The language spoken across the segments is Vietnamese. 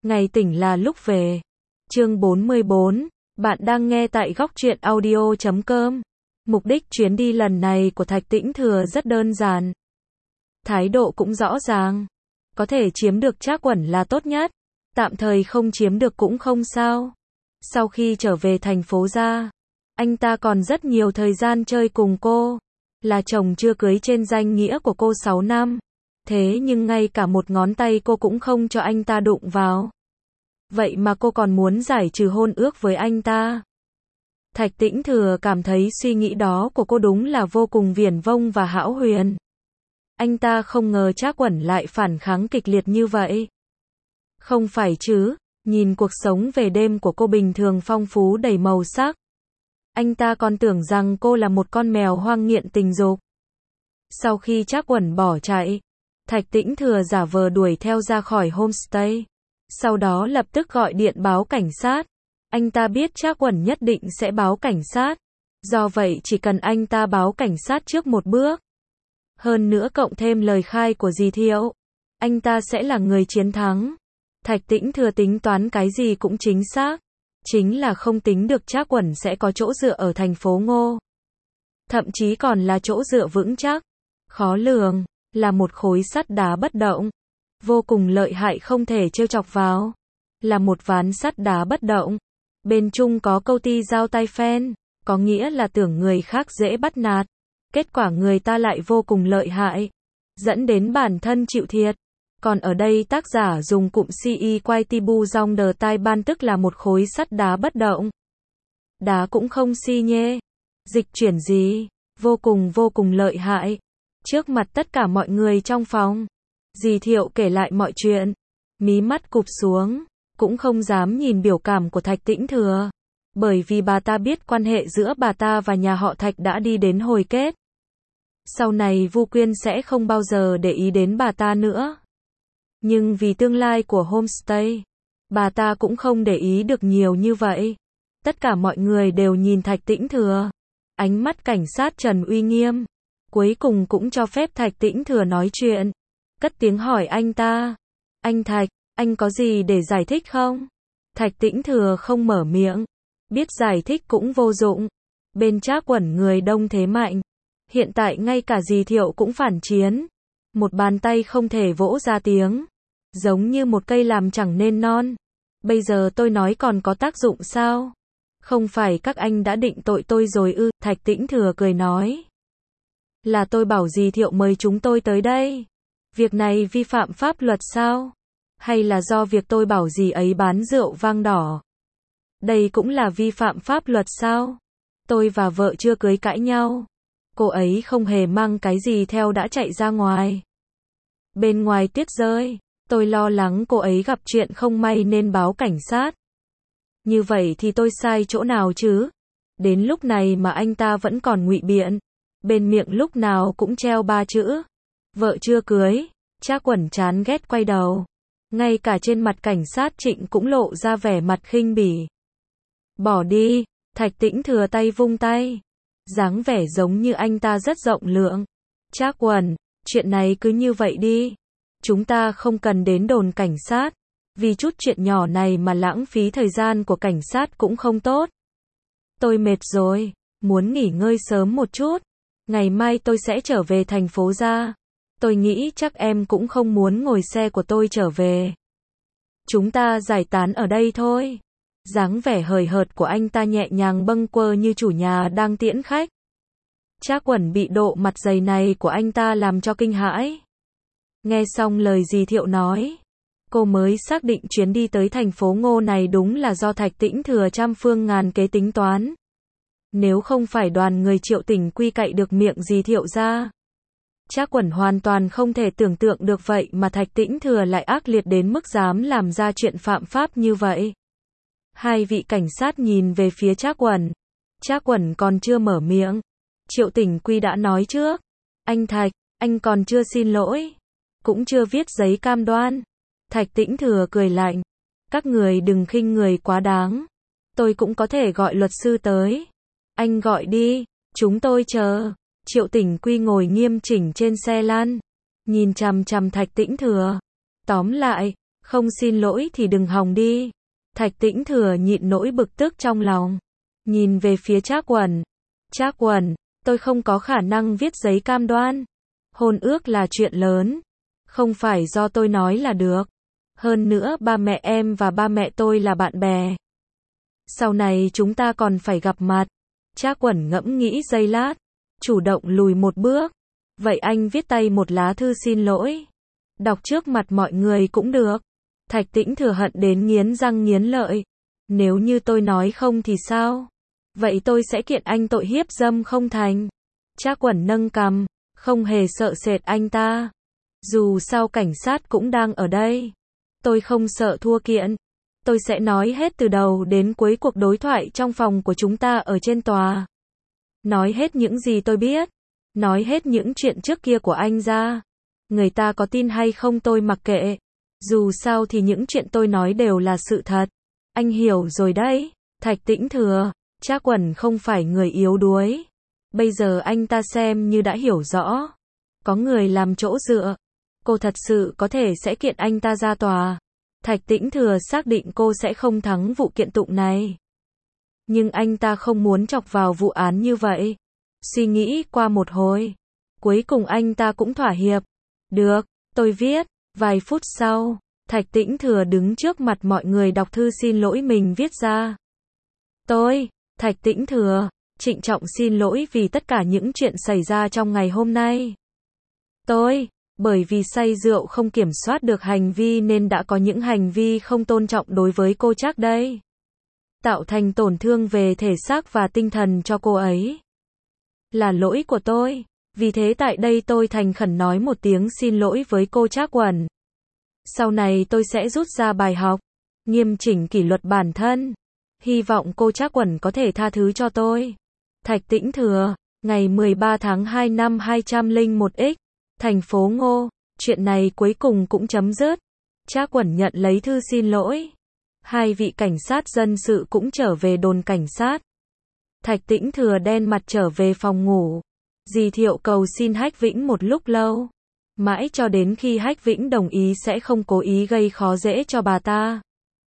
Ngày tỉnh là lúc về. Chương 44, bạn đang nghe tại góc truyện audio.com. Mục đích chuyến đi lần này của Thạch Tĩnh Thừa rất đơn giản. Thái độ cũng rõ ràng. Có thể chiếm được Trác Quẩn là tốt nhất. Tạm thời không chiếm được cũng không sao. Sau khi trở về thành phố ra, anh ta còn rất nhiều thời gian chơi cùng cô. Là chồng chưa cưới trên danh nghĩa của cô 6 năm. Thế nhưng ngay cả một ngón tay cô cũng không cho anh ta đụng vào. Vậy mà cô còn muốn giải trừ hôn ước với anh ta. Thạch Tĩnh Thừa cảm thấy suy nghĩ đó của cô đúng là vô cùng viển vông và hão huyền. Anh ta không ngờ Trác Quẩn lại phản kháng kịch liệt như vậy. Không phải chứ, nhìn cuộc sống về đêm của cô bình thường phong phú đầy màu sắc. Anh ta còn tưởng rằng cô là một con mèo hoang nghiện tình dục. Sau khi Trác Quẩn bỏ chạy, Thạch Tĩnh Thừa giả vờ đuổi theo ra khỏi homestay. Sau đó lập tức gọi điện báo cảnh sát. Anh ta biết Trác Quẩn nhất định sẽ báo cảnh sát. Do vậy chỉ cần anh ta báo cảnh sát trước một bước. Hơn nữa cộng thêm lời khai của dì Thiệu, anh ta sẽ là người chiến thắng. Thạch Tĩnh Thừa tính toán cái gì cũng chính xác. Chính là không tính được Trác Quẩn sẽ có chỗ dựa ở thành phố Ngô. Thậm chí còn là chỗ dựa vững chắc. Khó lường, là một khối sắt đá bất động. Vô cùng lợi hại không thể trêu chọc vào. Là một ván sắt đá bất động. Bên chung có câu ti giao tay phen, có nghĩa là tưởng người khác dễ bắt nạt. Kết quả người ta lại vô cùng lợi hại. Dẫn đến bản thân chịu thiệt. Còn ở đây tác giả dùng cụm CI quay tibu dòng đờ tai ban tức là một khối sắt đá bất động. Đá cũng không si nhê. Dịch chuyển gì. Vô cùng lợi hại. Trước mặt tất cả mọi người trong phòng. Dì Thiệu kể lại mọi chuyện. Mí mắt cụp xuống. Cũng không dám nhìn biểu cảm của Thạch Tĩnh Thừa. Bởi vì bà ta biết quan hệ giữa bà ta và nhà họ Thạch đã đi đến hồi kết. Sau này Vu Quyên sẽ không bao giờ để ý đến bà ta nữa. Nhưng vì tương lai của homestay, bà ta cũng không để ý được nhiều như vậy. Tất cả mọi người đều nhìn Thạch Tĩnh Thừa. Ánh mắt cảnh sát Trần uy nghiêm. Cuối cùng cũng cho phép Thạch Tĩnh Thừa nói chuyện. Cất tiếng hỏi anh ta. Anh Thạch, anh có gì để giải thích không? Thạch Tĩnh Thừa không mở miệng. Biết giải thích cũng vô dụng. Bên Trác Quẩn người đông thế mạnh. Hiện tại ngay cả dì Thiệu cũng phản chiến. Một bàn tay không thể vỗ ra tiếng. Giống như một cây làm chẳng nên non. Bây giờ tôi nói còn có tác dụng sao? Không phải các anh đã định tội tôi rồi ư? Thạch Tĩnh Thừa cười nói. Là tôi bảo dì Thiệu mời chúng tôi tới đây. Việc này vi phạm pháp luật sao? Hay là do việc tôi bảo dì ấy bán rượu vang đỏ? Đây cũng là vi phạm pháp luật sao? Tôi và vợ chưa cưới cãi nhau. Cô ấy không hề mang cái gì theo đã chạy ra ngoài. Bên ngoài tuyết rơi. Tôi lo lắng cô ấy gặp chuyện không may nên báo cảnh sát. Như vậy thì tôi sai chỗ nào chứ? Đến lúc này mà anh ta vẫn còn ngụy biện. Bên miệng lúc nào cũng treo 3 chữ. Vợ chưa cưới. Trác Quẩn chán ghét quay đầu. Ngay cả trên mặt cảnh sát Trịnh cũng lộ ra vẻ mặt khinh bỉ. Bỏ đi. Thạch Tĩnh Thừa tay vung tay. Dáng vẻ giống như anh ta rất rộng lượng. Trác Quẩn, chuyện này cứ như vậy đi. Chúng ta không cần đến đồn cảnh sát. Vì chút chuyện nhỏ này mà lãng phí thời gian của cảnh sát cũng không tốt. Tôi mệt rồi. Muốn nghỉ ngơi sớm một chút. Ngày mai tôi sẽ trở về thành phố ra. Tôi nghĩ chắc em cũng không muốn ngồi xe của tôi trở về. Chúng ta giải tán ở đây thôi. Dáng vẻ hời hợt của anh ta nhẹ nhàng bâng quơ như chủ nhà đang tiễn khách. Trác Quẩn bị độ mặt dày này của anh ta làm cho kinh hãi. Nghe xong lời dì Thiệu nói, cô mới xác định chuyến đi tới thành phố Ngô này đúng là do Thạch Tĩnh Thừa trăm phương ngàn kế tính toán. Nếu không phải đoàn người Triệu Tỉnh Quy cậy được miệng dì Thiệu ra, Trác Quẩn hoàn toàn không thể tưởng tượng được vậy mà Thạch Tĩnh Thừa lại ác liệt đến mức dám làm ra chuyện phạm pháp như vậy. Hai vị cảnh sát nhìn về phía Trác Quẩn. Trác Quẩn còn chưa mở miệng. Triệu Tỉnh Quy đã nói trước. Anh Thạch, anh còn chưa xin lỗi. Cũng chưa viết giấy cam đoan. Thạch Tĩnh Thừa cười lạnh. Các người đừng khinh người quá đáng. Tôi cũng có thể gọi luật sư tới. Anh gọi đi, chúng tôi chờ. Triệu Tỉnh Quy ngồi nghiêm chỉnh trên xe lăn. Nhìn chằm chằm Thạch Tĩnh Thừa. Tóm lại, Không xin lỗi thì đừng hòng đi. Thạch Tĩnh Thừa nhịn nỗi bực tức trong lòng. Nhìn về phía Trác Quẩn. Trác Quẩn, tôi không có khả năng viết giấy cam đoan. Hôn ước là chuyện lớn. Không phải do tôi nói là được. Hơn nữa ba mẹ em và ba mẹ tôi là bạn bè. Sau này chúng ta còn phải gặp mặt. Trác Quẩn ngẫm nghĩ giây lát. Chủ động lùi một bước. Vậy anh viết tay một lá thư xin lỗi. Đọc trước mặt mọi người cũng được. Thạch Tĩnh Thừa hận đến nghiến răng nghiến lợi. Nếu như tôi nói không thì sao? Vậy tôi sẽ kiện anh tội hiếp dâm không thành. Trác Quẩn nâng cằm, không hề sợ sệt anh ta. Dù sao cảnh sát cũng đang ở đây. Tôi không sợ thua kiện. Tôi sẽ nói hết từ đầu đến cuối cuộc đối thoại trong phòng của chúng ta ở trên tòa. Nói hết những gì tôi biết. Nói hết những chuyện trước kia của anh ra. Người ta có tin hay không tôi mặc kệ. Dù sao thì những chuyện tôi nói đều là sự thật. Anh hiểu rồi đấy. Thạch Tĩnh Thừa, Trác Quẩn không phải người yếu đuối. Bây giờ anh ta xem như đã hiểu rõ. Có người làm chỗ dựa. Cô thật sự có thể sẽ kiện anh ta ra tòa. Thạch Tĩnh Thừa xác định cô sẽ không thắng vụ kiện tụng này. Nhưng anh ta không muốn chọc vào vụ án như vậy. Suy nghĩ qua một hồi. Cuối cùng anh ta cũng thỏa hiệp. Được, tôi viết. Vài phút sau, Thạch Tĩnh Thừa đứng trước mặt mọi người đọc thư xin lỗi mình viết ra. Tôi, Thạch Tĩnh Thừa, trịnh trọng xin lỗi vì tất cả những chuyện xảy ra trong ngày hôm nay. Tôi, bởi vì say rượu không kiểm soát được hành vi nên đã có những hành vi không tôn trọng đối với cô Trác đây. Tạo thành tổn thương về thể xác và tinh thần cho cô ấy. Là lỗi của tôi. Vì thế tại đây tôi thành khẩn nói một tiếng xin lỗi với cô Trác Quẩn. Sau này tôi sẽ rút ra bài học, nghiêm chỉnh kỷ luật bản thân. Hy vọng cô Trác Quẩn có thể tha thứ cho tôi. Thạch Tĩnh Thừa, ngày 13 tháng 2 năm 201X, thành phố Ngô, chuyện này cuối cùng cũng chấm dứt. Trác Quẩn nhận lấy thư xin lỗi. Hai vị cảnh sát dân sự cũng trở về đồn cảnh sát. Thạch Tĩnh Thừa đen mặt trở về phòng ngủ. Dì Thiệu cầu xin Hách Vĩnh một lúc lâu. Mãi cho đến khi Hách Vĩnh đồng ý sẽ không cố ý gây khó dễ cho bà ta.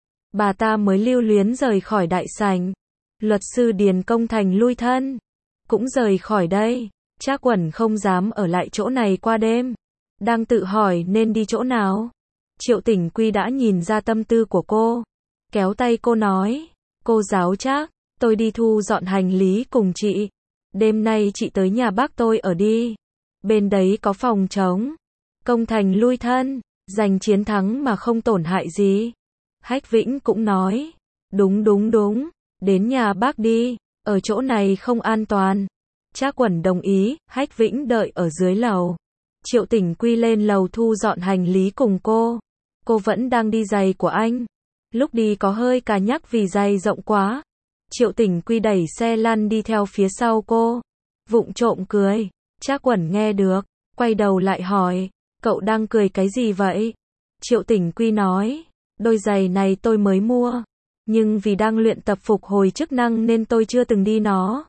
Bà ta mới lưu luyến rời khỏi đại sảnh. Luật sư Điền Công Thành lui thân. Cũng rời khỏi đây. Trác Quẩn không dám ở lại chỗ này qua đêm. Đang tự hỏi nên đi chỗ nào. Triệu Tỉnh Quy đã nhìn ra tâm tư của cô. Kéo tay cô nói. Cô giáo Trác, tôi đi thu dọn hành lý cùng chị. Đêm nay chị tới nhà bác tôi ở đi. Bên đấy có phòng trống. Công Thành lui thân, giành chiến thắng mà không tổn hại gì. Hách Vĩnh cũng nói. Đúng. Đến nhà bác đi. Ở chỗ này không an toàn. Trác Quẩn đồng ý. Hách Vĩnh đợi ở dưới lầu. Triệu Tỉnh Quy lên lầu thu dọn hành lý cùng cô. Cô vẫn đang đi giày của anh. Lúc đi có hơi cà nhắc vì giày rộng quá. Triệu Tỉnh Quy đẩy xe lăn đi theo phía sau cô. Vụng trộm cười. Trác Quẩn nghe được. Quay đầu lại hỏi. Cậu đang cười cái gì vậy? Triệu Tỉnh Quy nói. Đôi giày này tôi mới mua. Nhưng vì đang luyện tập phục hồi chức năng nên tôi chưa từng đi nó.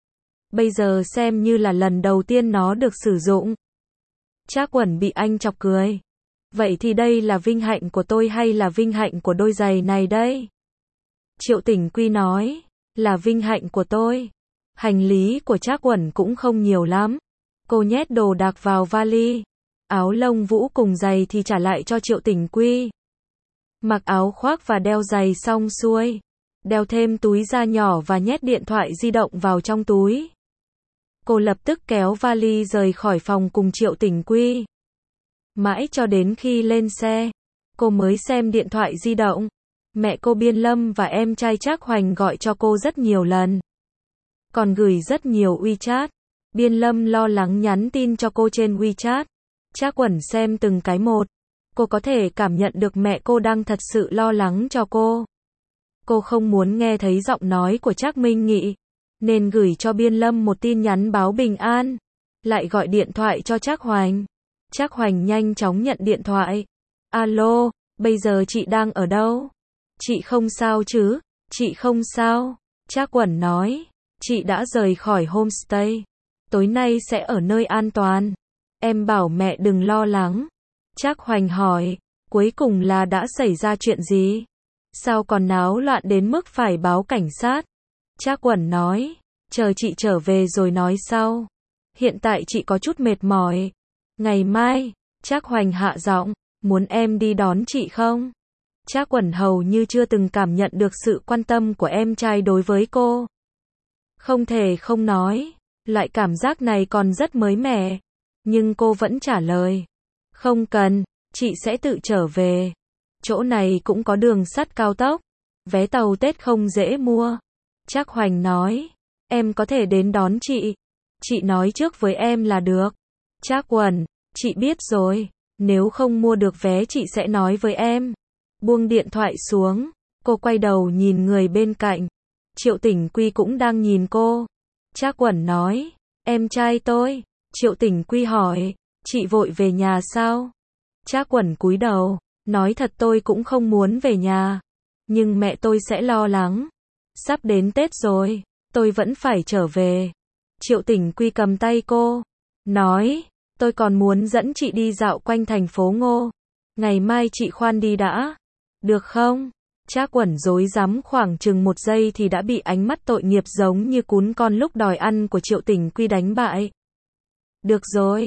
Bây giờ xem như là lần đầu tiên nó được sử dụng. Trác Quẩn bị anh chọc cười. Vậy thì đây là vinh hạnh của tôi hay là vinh hạnh của đôi giày này đây? Triệu Tỉnh Quy nói. Là vinh hạnh của tôi. Hành lý của Trác Quẩn cũng không nhiều lắm. Cô nhét đồ đạc vào vali. Áo lông vũ cùng giày thì trả lại cho Triệu Tỉnh Quy. Mặc áo khoác và đeo giày xong xuôi. Đeo thêm túi da nhỏ và nhét điện thoại di động vào trong túi. Cô lập tức kéo vali rời khỏi phòng cùng Triệu Tỉnh Quy. Mãi cho đến khi lên xe, cô mới xem điện thoại di động. Mẹ cô Biên Lâm và em trai Trác Hoành gọi cho cô rất nhiều lần. Còn gửi rất nhiều WeChat. Biên Lâm lo lắng nhắn tin cho cô trên WeChat. Trác Quẩn xem từng cái một. Cô có thể cảm nhận được mẹ cô đang thật sự lo lắng cho cô. Cô không muốn nghe thấy giọng nói của Trác Minh Nghị, nên gửi cho Biên Lâm một tin nhắn báo bình an. Lại gọi điện thoại cho Trác Hoành. Trác Hoành nhanh chóng nhận điện thoại. Alo, bây giờ chị đang ở đâu? Chị không sao chứ? Chị không sao. Trác Quẩn nói. Chị đã rời khỏi homestay. Tối nay sẽ ở nơi an toàn. Em bảo mẹ đừng lo lắng. Trác Hoành hỏi. Cuối cùng là đã xảy ra chuyện gì? Sao còn náo loạn đến mức phải báo cảnh sát? Trác Quẩn nói, chờ chị trở về rồi nói sau. Hiện tại chị có chút mệt mỏi. Ngày mai, Trác Hoành hạ giọng, muốn em đi đón chị không? Trác Quẩn hầu như chưa từng cảm nhận được sự quan tâm của em trai đối với cô. Không thể không nói, loại cảm giác này còn rất mới mẻ. Nhưng cô vẫn trả lời, không cần, chị sẽ tự trở về. Chỗ này cũng có đường sắt cao tốc, vé tàu Tết không dễ mua. Trác Hoành nói, em có thể đến đón chị nói trước với em là được. Trác Quẩn, chị biết rồi, nếu không mua được vé chị sẽ nói với em. Buông điện thoại xuống, cô quay đầu nhìn người bên cạnh. Triệu Tỉnh Quy cũng đang nhìn cô. Trác Quẩn nói, em trai tôi. Triệu Tỉnh Quy hỏi, chị vội về nhà sao? Trác Quẩn cúi đầu, nói thật tôi cũng không muốn về nhà. Nhưng mẹ tôi sẽ lo lắng. Sắp đến Tết rồi, tôi vẫn phải trở về. Triệu Tỉnh Quy cầm tay cô, nói, tôi còn muốn dẫn chị đi dạo quanh thành phố Ngô. Ngày mai chị khoan đi đã. Được không? Trác Quẩn rối rắm khoảng chừng 1 giây thì đã bị ánh mắt tội nghiệp giống như cún con lúc đòi ăn của Triệu Tỉnh Quy đánh bại. Được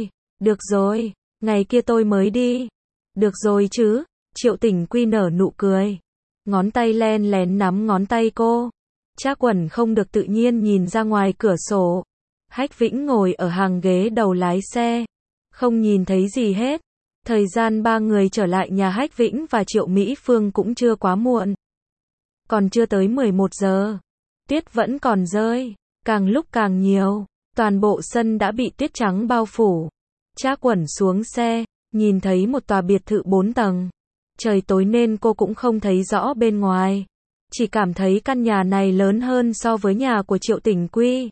rồi, ngày kia tôi mới đi. Được rồi chứ, Triệu Tỉnh Quy nở nụ cười. Ngón tay len lén nắm ngón tay cô. Trác Quẩn không được tự nhiên nhìn ra ngoài cửa sổ. Hách Vĩnh ngồi ở hàng ghế đầu lái xe. Không nhìn thấy gì hết. Thời gian 3 người trở lại nhà Hách Vĩnh và Triệu Mỹ Phương cũng chưa quá muộn. Còn chưa tới 11 giờ. Tuyết vẫn còn rơi. Càng lúc càng nhiều. Toàn bộ sân đã bị tuyết trắng bao phủ. Trác Quẩn xuống xe, nhìn thấy một tòa biệt thự 4 tầng. Trời tối nên cô cũng không thấy rõ bên ngoài. Chỉ cảm thấy căn nhà này lớn hơn so với nhà của Triệu Tỉnh Quy.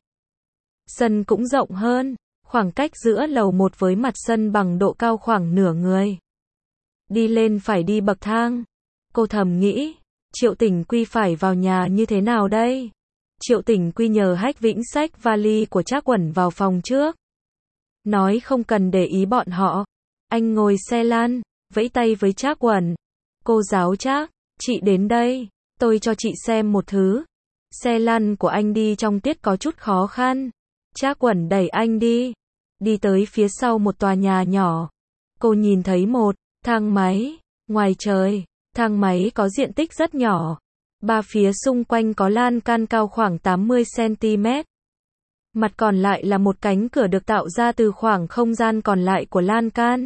Sân cũng rộng hơn, khoảng cách giữa lầu 1 với mặt sân bằng độ cao khoảng nửa người. Đi lên phải đi bậc thang. Cô thầm nghĩ, Triệu Tỉnh Quy phải vào nhà như thế nào đây? Triệu Tỉnh Quy nhờ Hách Vĩnh xách vali của Trác Quẩn vào phòng trước. Nói không cần để ý bọn họ. Anh ngồi xe lăn, vẫy tay với Trác Quẩn. Cô giáo Trác, chị đến đây, tôi cho chị xem một thứ. Xe lăn của anh đi trong tuyết có chút khó khăn. Trác Quẩn đẩy anh đi. Đi tới phía sau một tòa nhà nhỏ. Cô nhìn thấy một thang máy. Ngoài trời, thang máy có diện tích rất nhỏ. 3 phía xung quanh có lan can cao khoảng 80 cm. Mặt còn lại là một cánh cửa được tạo ra từ khoảng không gian còn lại của lan can.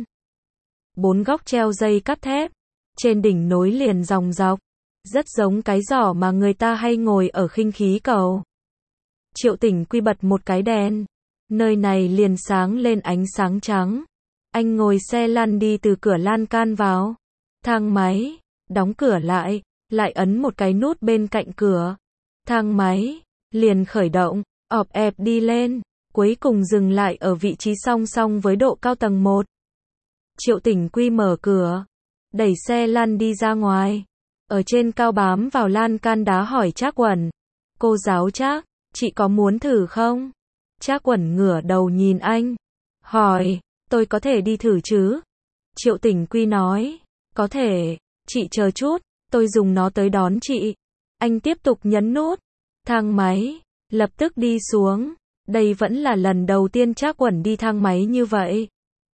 4 góc treo dây cáp thép. Trên đỉnh nối liền dòng dọc. Rất giống cái giỏ mà người ta hay ngồi ở khinh khí cầu. Triệu Tỉnh Quy bật một cái đèn. Nơi này liền sáng lên ánh sáng trắng. Anh ngồi xe lăn đi từ cửa lan can vào thang máy, đóng cửa lại ấn một cái nút bên cạnh cửa. Thang máy liền khởi động, ọp ẹp đi lên, cuối cùng dừng lại ở vị trí song song với độ cao tầng 1. Triệu Tỉnh Quy mở cửa, đẩy xe lăn đi ra ngoài. Ở trên cao bám vào lan can đá hỏi Trác Quẩn. Cô giáo Trác, chị có muốn thử không? Trác Quẩn ngửa đầu nhìn anh. Hỏi, tôi có thể đi thử chứ? Triệu Tỉnh Quy nói, có thể, chị chờ chút, tôi dùng nó tới đón chị. Anh tiếp tục nhấn nút. Thang máy lập tức đi xuống. Đây vẫn là lần đầu tiên Trác Quẩn đi thang máy như vậy.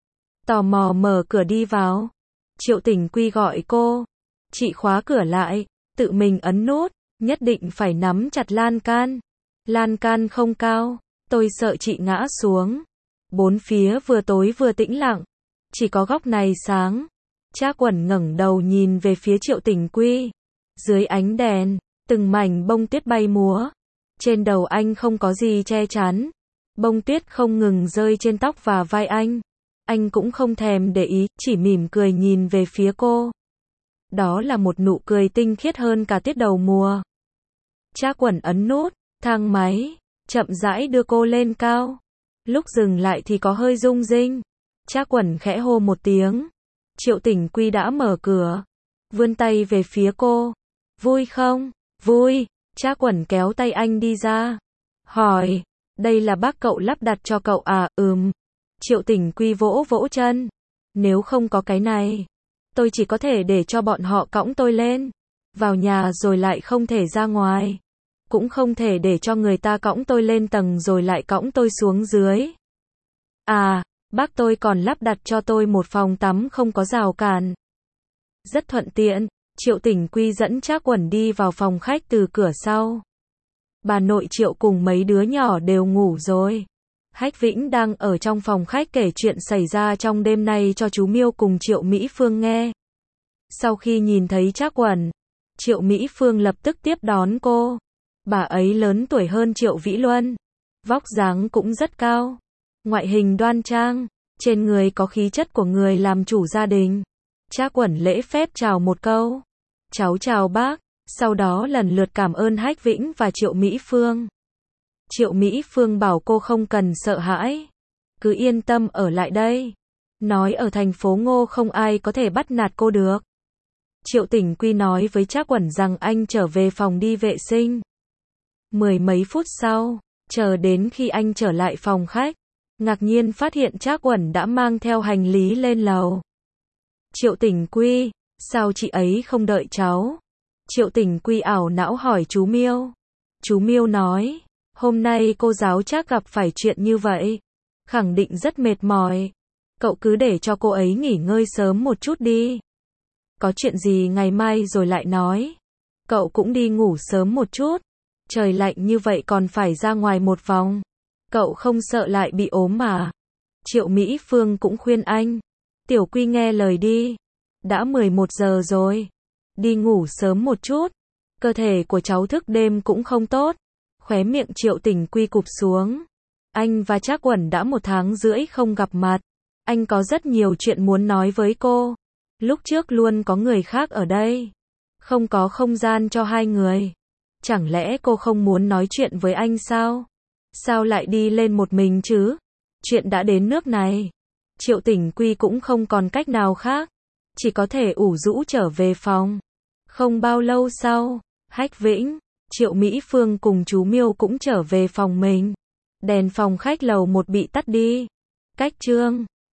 Tò mò mở cửa đi vào. Triệu Tỉnh Quy gọi cô. Chị khóa cửa lại, tự mình ấn nút, nhất định phải nắm chặt lan can. Lan can không cao, tôi sợ chị ngã xuống. 4 phía vừa tối vừa tĩnh lặng, chỉ có góc này sáng. Trác Quẩn ngẩng đầu nhìn về phía Triệu Tỉnh Quy. Dưới ánh đèn, từng mảnh bông tuyết bay múa. Trên đầu anh không có gì che chắn. Bông tuyết không ngừng rơi trên tóc và vai anh. Anh cũng không thèm để ý, chỉ mỉm cười nhìn về phía cô. Đó là một nụ cười tinh khiết hơn cả tuyết đầu mùa. Trác Quẩn ấn nút, thang máy chậm rãi đưa cô lên cao. Lúc dừng lại thì có hơi rung rinh. Trác Quẩn khẽ hô một tiếng. Triệu Tỉnh Quy đã mở cửa, vươn tay về phía cô. Vui không? Vui. Trác Quẩn kéo tay anh đi ra. Hỏi, đây là bác cậu lắp đặt cho cậu à? Triệu Tỉnh Quy vỗ vỗ chân. Nếu không có cái này, Tôi chỉ có thể để cho bọn họ cõng tôi lên. Vào nhà rồi lại không thể ra ngoài. Cũng không thể để cho người ta cõng tôi lên tầng rồi lại cõng tôi xuống dưới. À, bác tôi còn lắp đặt cho tôi một phòng tắm không có rào cản. Rất thuận tiện. Triệu Tỉnh Quy dẫn Trác Quẩn đi vào phòng khách từ cửa sau. Bà nội Triệu cùng mấy đứa nhỏ đều ngủ rồi. Hách Vĩnh đang ở trong phòng khách kể chuyện xảy ra trong đêm nay cho chú Miêu cùng Triệu Mỹ Phương nghe. Sau khi nhìn thấy Trác Quẩn, Triệu Mỹ Phương lập tức tiếp đón cô. Bà ấy lớn tuổi hơn Triệu Vĩ Luân. Vóc dáng cũng rất cao. Ngoại hình đoan trang. Trên người có khí chất của người làm chủ gia đình. Trác Quẩn lễ phép chào một câu. Cháu chào bác. Sau đó lần lượt cảm ơn Hách Vĩnh và Triệu Mỹ Phương. Triệu Mỹ Phương bảo cô không cần sợ hãi. Cứ yên tâm ở lại đây. Nói ở thành phố Ngô không ai có thể bắt nạt cô được. Triệu Tỉnh Quy nói với Trác Quẩn rằng anh trở về phòng đi vệ sinh. Mười mấy phút sau, chờ đến khi anh trở lại phòng khách, ngạc nhiên phát hiện Trác Quẩn đã mang theo hành lý lên lầu. Triệu Tỉnh Quy, sao chị ấy không đợi cháu? Triệu Tỉnh Quy ảo não hỏi chú Miêu. Chú Miêu nói, hôm nay cô giáo Trác gặp phải chuyện như vậy, khẳng định rất mệt mỏi. Cậu cứ để cho cô ấy nghỉ ngơi sớm một chút đi. Có chuyện gì ngày mai rồi lại nói. Cậu cũng đi ngủ sớm một chút. Trời lạnh như vậy còn phải ra ngoài một vòng. Cậu không sợ lại bị ốm mà. Triệu Mỹ Phương cũng khuyên anh. Tiểu Quy nghe lời đi. Đã 11 giờ rồi. Đi ngủ sớm một chút. Cơ thể của cháu thức đêm cũng không tốt. Khóe miệng Triệu Tỉnh Quy cụp xuống. Anh và Trác Quẩn đã 1 tháng rưỡi không gặp mặt. Anh có rất nhiều chuyện muốn nói với cô. Lúc trước luôn có người khác ở đây. Không có không gian cho hai người. Chẳng lẽ cô không muốn nói chuyện với anh sao? Sao lại đi lên một mình chứ? Chuyện đã đến nước này. Triệu Tỉnh Quy cũng không còn cách nào khác. Chỉ có thể ủ rũ trở về phòng. Không bao lâu sau, Hách Vĩnh, Triệu Mỹ Phương cùng chú Miêu cũng trở về phòng mình. Đèn phòng khách lầu 1 bị tắt đi. Cách chương